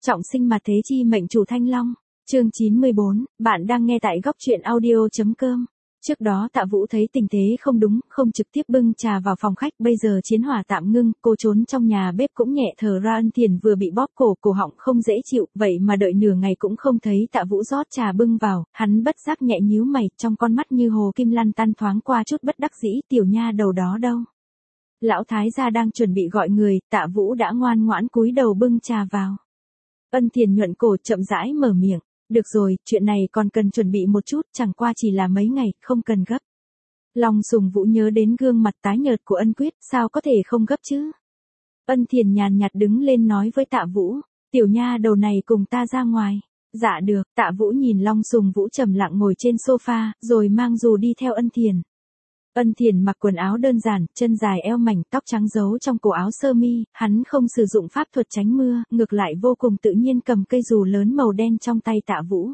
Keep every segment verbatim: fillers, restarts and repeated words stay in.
Trọng sinh mà thế chi mệnh chủ Thanh Long. Chương chín mươi bốn, bạn đang nghe tại góc truyện audio.com. Trước đó Tạ Vũ thấy tình thế không đúng, không trực tiếp bưng trà vào phòng khách, bây giờ chiến hỏa tạm ngưng, cô trốn trong nhà bếp cũng nhẹ thở ra. Ân Thiền vừa bị bóp cổ, cổ họng không dễ chịu, vậy mà đợi nửa ngày cũng không thấy Tạ Vũ rót trà bưng vào, hắn bất giác nhẹ nhíu mày, trong con mắt như hồ kim lăn tăn thoáng qua chút bất đắc dĩ, tiểu nha đầu đó đâu? Lão thái gia đang chuẩn bị gọi người, Tạ Vũ đã ngoan ngoãn cúi đầu bưng trà vào. Ân Thiền nhuận cổ chậm rãi mở miệng. Được rồi, chuyện này còn cần chuẩn bị một chút, chẳng qua chỉ là mấy ngày, không cần gấp. Long Sùng Vũ nhớ đến gương mặt tái nhợt của Ân Quyết, sao có thể không gấp chứ? Ân Thiền nhàn nhạt đứng lên nói với Tạ Vũ, tiểu nha đầu này cùng ta ra ngoài. Dạ được, Tạ Vũ nhìn Long Sùng Vũ trầm lặng ngồi trên sofa, rồi mang dù đi theo Ân Thiền. Ân Thiền mặc quần áo đơn giản, chân dài eo mảnh, tóc trắng giấu trong cổ áo sơ mi, hắn không sử dụng pháp thuật tránh mưa, ngược lại vô cùng tự nhiên cầm cây dù lớn màu đen trong tay Tạ Vũ.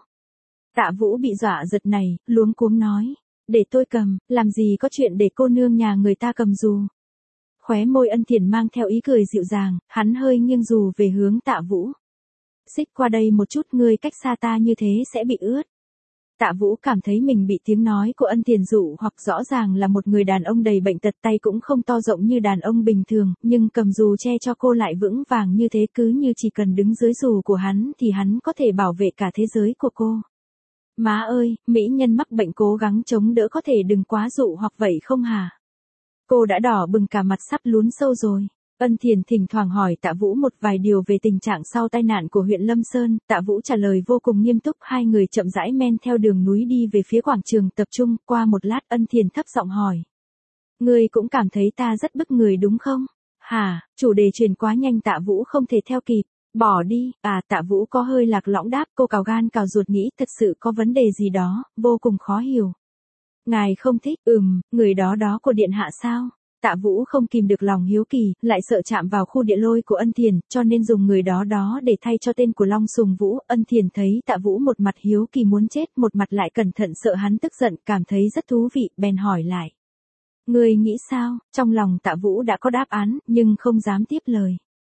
Tạ Vũ bị dọa giật này, luống cuống nói, để tôi cầm, làm gì có chuyện để cô nương nhà người ta cầm dù. Khóe môi Ân Thiền mang theo ý cười dịu dàng, hắn hơi nghiêng dù về hướng Tạ Vũ. Xích qua đây một chút, ngươi cách xa ta như thế sẽ bị ướt. Tạ Vũ cảm thấy mình bị tiếng nói của Ân Thiền dụ hoặc rõ ràng là một người đàn ông đầy bệnh tật, tay cũng không to rộng như đàn ông bình thường, nhưng cầm dù che cho cô lại vững vàng như thế, cứ như chỉ cần đứng dưới dù của hắn thì hắn có thể bảo vệ cả thế giới của cô. Má ơi, mỹ nhân mắc bệnh cố gắng chống đỡ có thể đừng quá dụ hoặc vậy không hả? Cô đã đỏ bừng cả mặt sắp lún sâu rồi. Ân Thiền thỉnh thoảng hỏi Tạ Vũ một vài điều về tình trạng sau tai nạn của huyện Lâm Sơn, Tạ Vũ trả lời vô cùng nghiêm túc, hai người chậm rãi men theo đường núi đi về phía quảng trường tập trung, qua một lát Ân Thiền thấp giọng hỏi. Ngươi cũng cảm thấy ta rất bức người đúng không? Hả, chủ đề truyền quá nhanh Tạ Vũ không thể theo kịp, bỏ đi, à Tạ Vũ có hơi lạc lõng đáp, cô cào gan cào ruột nghĩ thật sự có vấn đề gì đó, vô cùng khó hiểu. Ngài không thích, ừm, người đó đó của điện hạ sao? Tạ Vũ không kìm được lòng hiếu kỳ, lại sợ chạm vào khu địa lôi của Ân Thiền, cho nên dùng người đó đó để thay cho tên của Long Sùng Vũ. Ân Thiền thấy Tạ Vũ một mặt hiếu kỳ muốn chết, một mặt lại cẩn thận sợ hắn tức giận, cảm thấy rất thú vị, bèn hỏi lại. Ngươi nghĩ sao? Trong lòng Tạ Vũ đã có đáp án, nhưng không dám tiếp lời.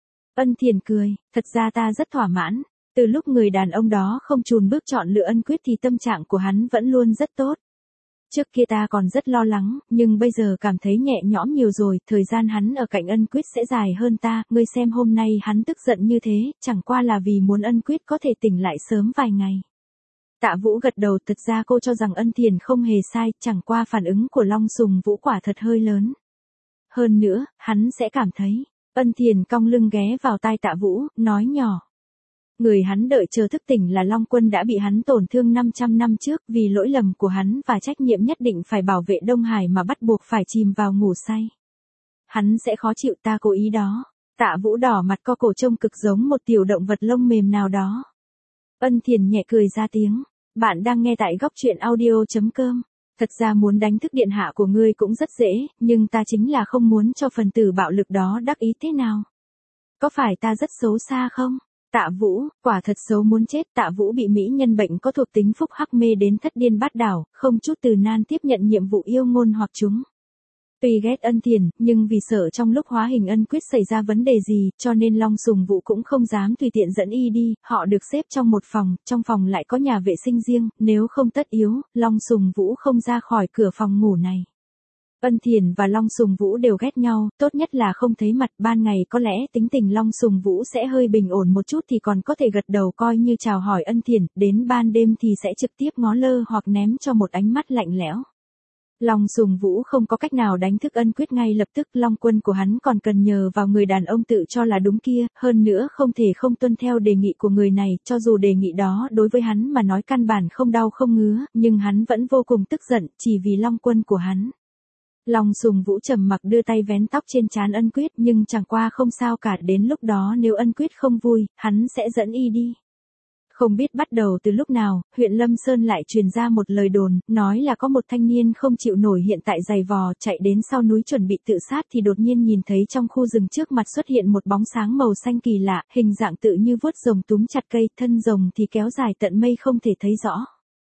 Ân Thiền cười, thật ra ta rất thỏa mãn. Từ lúc người đàn ông đó không chùn bước chọn lựa Ân Quyết thì tâm trạng của hắn vẫn luôn rất tốt. Trước kia ta còn rất lo lắng, nhưng bây giờ cảm thấy nhẹ nhõm nhiều rồi, thời gian hắn ở cạnh Ân Quyết sẽ dài hơn ta, ngươi xem hôm nay hắn tức giận như thế, chẳng qua là vì muốn Ân Quyết có thể tỉnh lại sớm vài ngày. Tạ Vũ gật đầu, thật ra cô cho rằng Ân Thiền không hề sai, chẳng qua phản ứng của Long Sùng Vũ quả thật hơi lớn. Hơn nữa, hắn sẽ cảm thấy, Ân Thiền cong lưng ghé vào tai Tạ Vũ, nói nhỏ. Người hắn đợi chờ thức tỉnh là Long Quân đã bị hắn tổn thương năm trăm năm trước, vì lỗi lầm của hắn và trách nhiệm nhất định phải bảo vệ Đông Hải mà bắt buộc phải chìm vào ngủ say. Hắn sẽ khó chịu, ta cố ý đó. Tạ Vũ đỏ mặt, co cổ trông cực giống một tiểu động vật lông mềm nào đó. Ân Thiền nhẹ cười ra tiếng. Bạn đang nghe tại góc truyện audio.com. Thật ra muốn đánh thức điện hạ của ngươi cũng rất dễ, nhưng ta chính là không muốn cho phần tử bạo lực đó đắc ý thế nào. Có phải ta rất xấu xa không? Tạ Vũ, quả thật xấu muốn chết. Tạ Vũ bị mỹ nhân bệnh có thuộc tính phúc hắc mê đến thất điên bát đảo, không chút từ nan tiếp nhận nhiệm vụ yêu ngôn hoặc chúng. Tuy ghét Ân Thiền, nhưng vì sợ trong lúc hóa hình Ân Quyết xảy ra vấn đề gì, cho nên Long Sùng Vũ cũng không dám tùy tiện dẫn y đi, họ được xếp trong một phòng, trong phòng lại có nhà vệ sinh riêng, nếu không tất yếu, Long Sùng Vũ không ra khỏi cửa phòng ngủ này. Ân Thiền và Long Sùng Vũ đều ghét nhau, tốt nhất là không thấy mặt, ban ngày có lẽ tính tình Long Sùng Vũ sẽ hơi bình ổn một chút thì còn có thể gật đầu coi như chào hỏi Ân Thiền, đến ban đêm thì sẽ trực tiếp ngó lơ hoặc ném cho một ánh mắt lạnh lẽo. Long Sùng Vũ không có cách nào đánh thức Ân Quyết ngay lập tức, Long Quân của hắn còn cần nhờ vào người đàn ông tự cho là đúng kia, hơn nữa không thể không tuân theo đề nghị của người này, cho dù đề nghị đó đối với hắn mà nói căn bản không đau không ngứa, nhưng hắn vẫn vô cùng tức giận, chỉ vì Long Quân của hắn. Long Sùng Vũ trầm mặc đưa tay vén tóc trên trán Ân Quyết, nhưng chẳng qua không sao cả, đến lúc đó nếu Ân Quyết không vui, hắn sẽ dẫn y đi. Không biết bắt đầu từ lúc nào, huyện Lâm Sơn lại truyền ra một lời đồn, nói là có một thanh niên không chịu nổi hiện tại giày vò, chạy đến sau núi chuẩn bị tự sát thì đột nhiên nhìn thấy trong khu rừng trước mặt xuất hiện một bóng sáng màu xanh kỳ lạ, hình dạng tự như vuốt rồng túm chặt cây, thân rồng thì kéo dài tận mây không thể thấy rõ.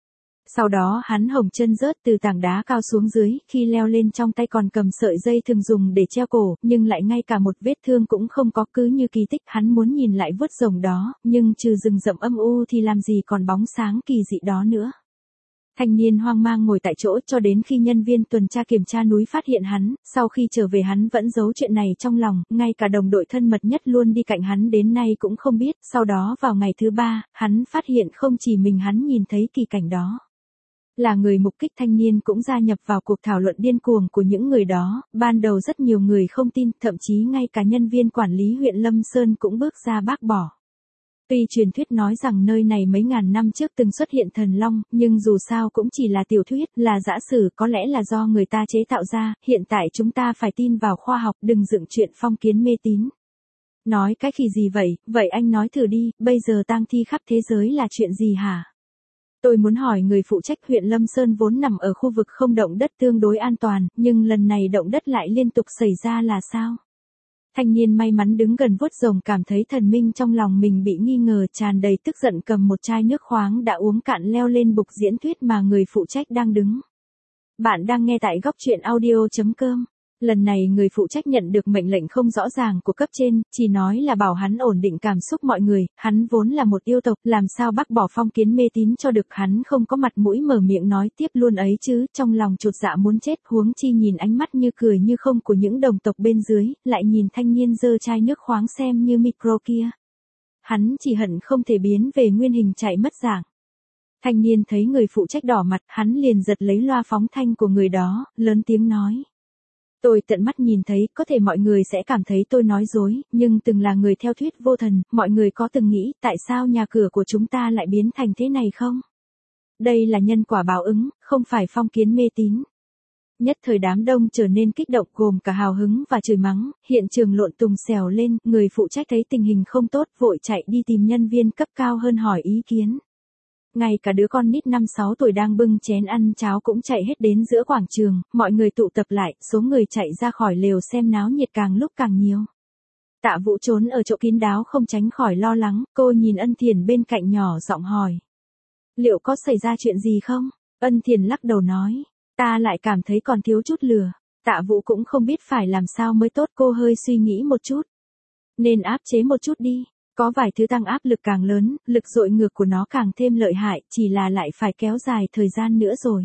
Sau đó hắn hồng chân rớt từ tảng đá cao xuống dưới, khi leo lên trong tay còn cầm sợi dây thường dùng để treo cổ, nhưng lại ngay cả một vết thương cũng không có, cứ như kỳ tích. Hắn muốn nhìn lại vuốt rồng đó, nhưng trừ rừng rậm âm u thì làm gì còn bóng sáng kỳ dị đó nữa. Thanh niên hoang mang ngồi tại chỗ cho đến khi nhân viên tuần tra kiểm tra núi phát hiện hắn, sau khi trở về hắn vẫn giấu chuyện này trong lòng, ngay cả đồng đội thân mật nhất luôn đi cạnh hắn đến nay cũng không biết. Sau đó vào ngày thứ ba, hắn phát hiện không chỉ mình hắn nhìn thấy kỳ cảnh đó. Là người mục kích thanh niên cũng gia nhập vào cuộc thảo luận điên cuồng của những người đó, ban đầu rất nhiều người không tin, thậm chí ngay cả nhân viên quản lý huyện Lâm Sơn cũng bước ra bác bỏ. Tuy truyền thuyết nói rằng nơi này mấy ngàn năm trước từng xuất hiện thần long, nhưng dù sao cũng chỉ là tiểu thuyết, là giả sử, có lẽ là do người ta chế tạo ra, hiện tại chúng ta phải tin vào khoa học, đừng dựng chuyện phong kiến mê tín. Nói cái khỉ gì vậy, vậy anh nói thử đi, bây giờ tang thi khắp thế giới là chuyện gì hả? Tôi muốn hỏi người phụ trách huyện Lâm Sơn vốn nằm ở khu vực không động đất tương đối an toàn, nhưng lần này động đất lại liên tục xảy ra là sao? Thanh niên may mắn đứng gần vuốt rồng cảm thấy thần minh trong lòng mình bị nghi ngờ, tràn đầy tức giận cầm một chai nước khoáng đã uống cạn leo lên bục diễn thuyết mà người phụ trách đang đứng. Bạn đang nghe tại góc truyện audio chấm com. Lần này người phụ trách nhận được mệnh lệnh không rõ ràng của cấp trên, chỉ nói là bảo hắn ổn định cảm xúc mọi người, hắn vốn là một yêu tộc, làm sao bác bỏ phong kiến mê tín cho được. Hắn không có mặt mũi mở miệng nói tiếp luôn ấy chứ, trong lòng chột dạ muốn chết, huống chi nhìn ánh mắt như cười như không của những đồng tộc bên dưới, lại nhìn thanh niên giơ chai nước khoáng xem như micro kia. Hắn chỉ hận không thể biến về nguyên hình chạy mất dạng. Thanh niên thấy người phụ trách đỏ mặt, hắn liền giật lấy loa phóng thanh của người đó, lớn tiếng nói. Tôi tận mắt nhìn thấy, có thể mọi người sẽ cảm thấy tôi nói dối, nhưng từng là người theo thuyết vô thần, mọi người có từng nghĩ tại sao nhà cửa của chúng ta lại biến thành thế này không? Đây là nhân quả báo ứng, không phải phong kiến mê tín. Nhất thời đám đông trở nên kích động gồm cả hào hứng và chửi mắng, hiện trường lộn tùng xèo lên, người phụ trách thấy tình hình không tốt vội chạy đi tìm nhân viên cấp cao hơn hỏi ý kiến. Ngay cả đứa con nít năm sáu tuổi đang bưng chén ăn cháo cũng chạy hết đến giữa quảng trường, mọi người tụ tập lại, số người chạy ra khỏi lều xem náo nhiệt càng lúc càng nhiều. Tạ Vũ trốn ở chỗ kín đáo không tránh khỏi lo lắng, cô nhìn Ân Thiền bên cạnh nhỏ giọng hỏi. Liệu có xảy ra chuyện gì không? Ân Thiền lắc đầu nói, ta lại cảm thấy còn thiếu chút lửa. Tạ Vũ cũng không biết phải làm sao mới tốt, cô hơi suy nghĩ một chút. Nên áp chế một chút đi. Có vài thứ tăng áp lực càng lớn, lực dội ngược của nó càng thêm lợi hại, chỉ là lại phải kéo dài thời gian nữa rồi.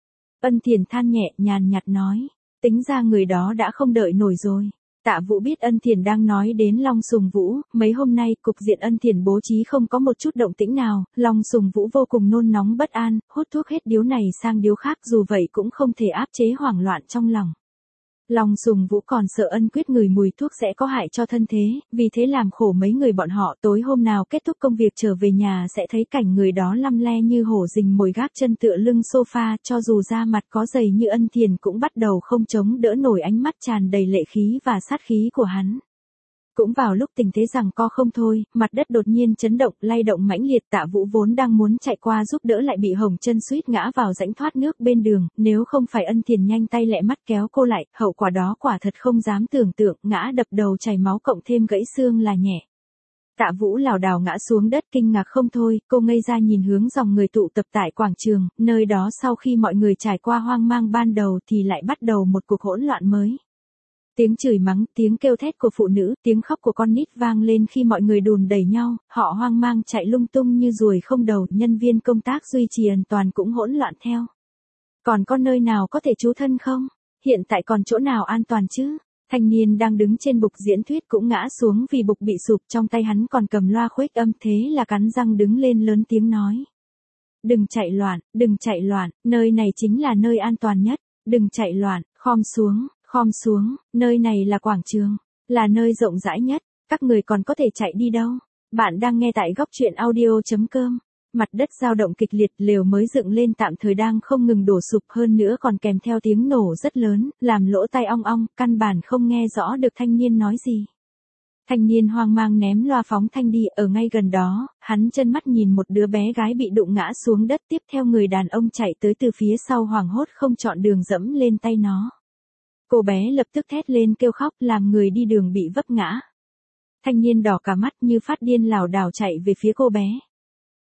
Ân Thiền than nhẹ, nhàn nhạt nói, tính ra người đó đã không đợi nổi rồi. Tạ Vũ biết Ân Thiền đang nói đến Long Sùng Vũ, mấy hôm nay cục diện Ân Thiền bố trí không có một chút động tĩnh nào, Long Sùng Vũ vô cùng nôn nóng bất an, hút thuốc hết điếu này sang điếu khác, dù vậy cũng không thể áp chế hoảng loạn trong lòng. Long Sùng Vũ còn sợ Ân Quyết ngửi mùi thuốc sẽ có hại cho thân thế, vì thế làm khổ mấy người bọn họ. Tối hôm nào kết thúc công việc trở về nhà sẽ thấy cảnh người đó lăm le như hổ rình mồi gác chân tựa lưng sofa, cho dù da mặt có dày như Ân Thiền cũng bắt đầu không chống đỡ nổi ánh mắt tràn đầy lệ khí và sát khí của hắn. Cũng vào lúc tình thế rằng co không thôi, mặt đất đột nhiên chấn động, lay động mãnh liệt. Tạ Vũ vốn đang muốn chạy qua giúp đỡ lại bị hồng chân suýt ngã vào rãnh thoát nước bên đường, nếu không phải Ân Thiền nhanh tay lẹ mắt kéo cô lại, hậu quả đó quả thật không dám tưởng tượng, ngã đập đầu chảy máu cộng thêm gãy xương là nhẹ. Tạ Vũ lảo đảo ngã xuống đất kinh ngạc không thôi, cô ngây ra nhìn hướng dòng người tụ tập tại quảng trường, nơi đó sau khi mọi người trải qua hoang mang ban đầu thì lại bắt đầu một cuộc hỗn loạn mới. Tiếng chửi mắng, tiếng kêu thét của phụ nữ, tiếng khóc của con nít vang lên khi mọi người đùn đẩy nhau, họ hoang mang chạy lung tung như ruồi không đầu, nhân viên công tác duy trì an toàn cũng hỗn loạn theo. Còn có nơi nào có thể trú thân không? Hiện tại còn chỗ nào an toàn chứ? Thanh niên đang đứng trên bục diễn thuyết cũng ngã xuống vì bục bị sụp, trong tay hắn còn cầm loa khuếch âm, thế là cắn răng đứng lên lớn tiếng nói. Đừng chạy loạn, đừng chạy loạn, nơi này chính là nơi an toàn nhất, đừng chạy loạn, khom xuống. Khom xuống, nơi này là quảng trường, là nơi rộng rãi nhất, các người còn có thể chạy đi đâu? Bạn đang nghe tại góc truyện audio chấm com. Mặt đất dao động kịch liệt, lều mới dựng lên tạm thời đang không ngừng đổ sụp, hơn nữa còn kèm theo tiếng nổ rất lớn, làm lỗ tai ong ong, căn bản không nghe rõ được thanh niên nói gì. Thanh niên hoang mang ném loa phóng thanh đi, ở ngay gần đó, hắn chân mắt nhìn một đứa bé gái bị đụng ngã xuống đất, tiếp theo người đàn ông chạy tới từ phía sau hoảng hốt không chọn đường dẫm lên tay nó. Cô bé lập tức thét lên kêu khóc, làm người đi đường bị vấp ngã. Thanh niên đỏ cả mắt như phát điên lảo đảo chạy về phía cô bé.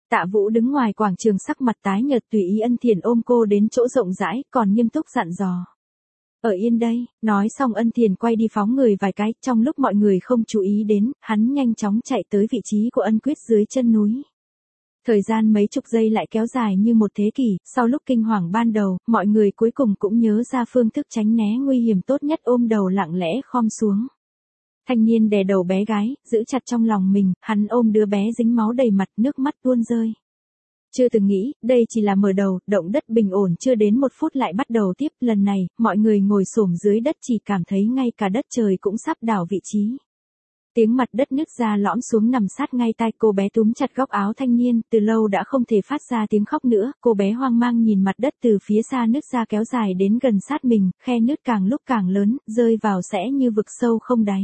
Tạ Vũ đứng ngoài quảng trường sắc mặt tái nhợt tùy ý Ân Thiền ôm cô đến chỗ rộng rãi, còn nghiêm túc dặn dò. Ở yên đây, nói xong Ân Thiền quay đi phóng người vài cái, trong lúc mọi người không chú ý đến, hắn nhanh chóng chạy tới vị trí của Ân Quyết dưới chân núi. Thời gian mấy chục giây lại kéo dài như một thế kỷ, sau lúc kinh hoàng ban đầu, mọi người cuối cùng cũng nhớ ra phương thức tránh né nguy hiểm tốt nhất, ôm đầu lặng lẽ khom xuống. Thanh niên đè đầu bé gái, giữ chặt trong lòng mình, hắn ôm đứa bé dính máu đầy mặt, nước mắt tuôn rơi. Chưa từng nghĩ, đây chỉ là mở đầu, động đất bình ổn chưa đến một phút lại bắt đầu tiếp, lần này, mọi người ngồi xổm dưới đất chỉ cảm thấy ngay cả đất trời cũng sắp đảo vị trí. Tiếng mặt đất nứt ra lõm xuống nằm sát ngay tai, cô bé túm chặt góc áo thanh niên, từ lâu đã không thể phát ra tiếng khóc nữa, cô bé hoang mang nhìn mặt đất từ phía xa nứt ra kéo dài đến gần sát mình, khe nứt càng lúc càng lớn, rơi vào sẽ như vực sâu không đáy.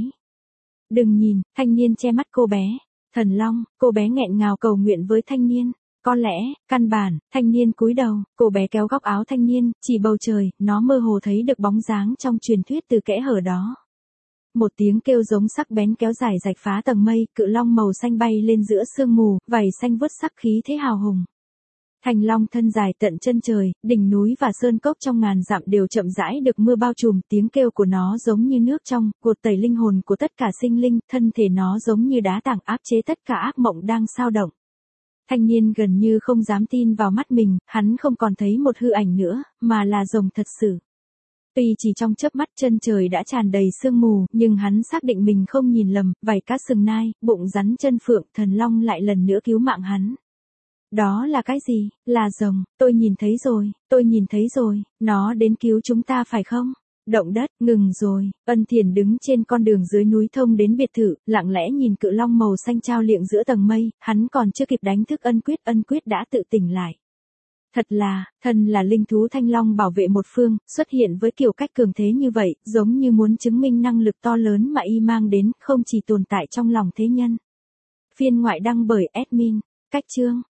Đừng nhìn, thanh niên che mắt cô bé. Thần Long, cô bé nghẹn ngào cầu nguyện với thanh niên. Có lẽ, căn bản, thanh niên cúi đầu, cô bé kéo góc áo thanh niên, chỉ bầu trời, nó mơ hồ thấy được bóng dáng trong truyền thuyết từ kẽ hở đó. Một tiếng kêu giống sắc bén kéo dài rạch phá tầng mây, cự long màu xanh bay lên giữa sương mù, vảy xanh vuốt sắc khí thế hào hùng. Thành long thân dài tận chân trời, đỉnh núi và sơn cốc trong ngàn dặm đều chậm rãi được mưa bao trùm, tiếng kêu của nó giống như nước trong, cột tẩy linh hồn của tất cả sinh linh, thân thể nó giống như đá tảng áp chế tất cả ác mộng đang sao động. Thanh niên gần như không dám tin vào mắt mình, hắn không còn thấy một hư ảnh nữa, mà là rồng thật sự. Tuy chỉ trong chớp mắt chân trời đã tràn đầy sương mù, nhưng hắn xác định mình không nhìn lầm, vảy cá sừng nai, bụng rắn chân phượng, thần long lại lần nữa cứu mạng hắn. Đó là cái gì? Là rồng, tôi nhìn thấy rồi, tôi nhìn thấy rồi, nó đến cứu chúng ta phải không? Động đất, ngừng rồi, Ân Thiền đứng trên con đường dưới núi thông đến biệt thự, lặng lẽ nhìn cự long màu xanh trao liệng giữa tầng mây, hắn còn chưa kịp đánh thức Ân Quyết, Ân Quyết đã tự tỉnh lại. Thật là, thần là linh thú thanh long bảo vệ một phương, xuất hiện với kiểu cách cường thế như vậy, giống như muốn chứng minh năng lực to lớn mà y mang đến, không chỉ tồn tại trong lòng thế nhân. Phiên ngoại đăng bởi admin, cách chương.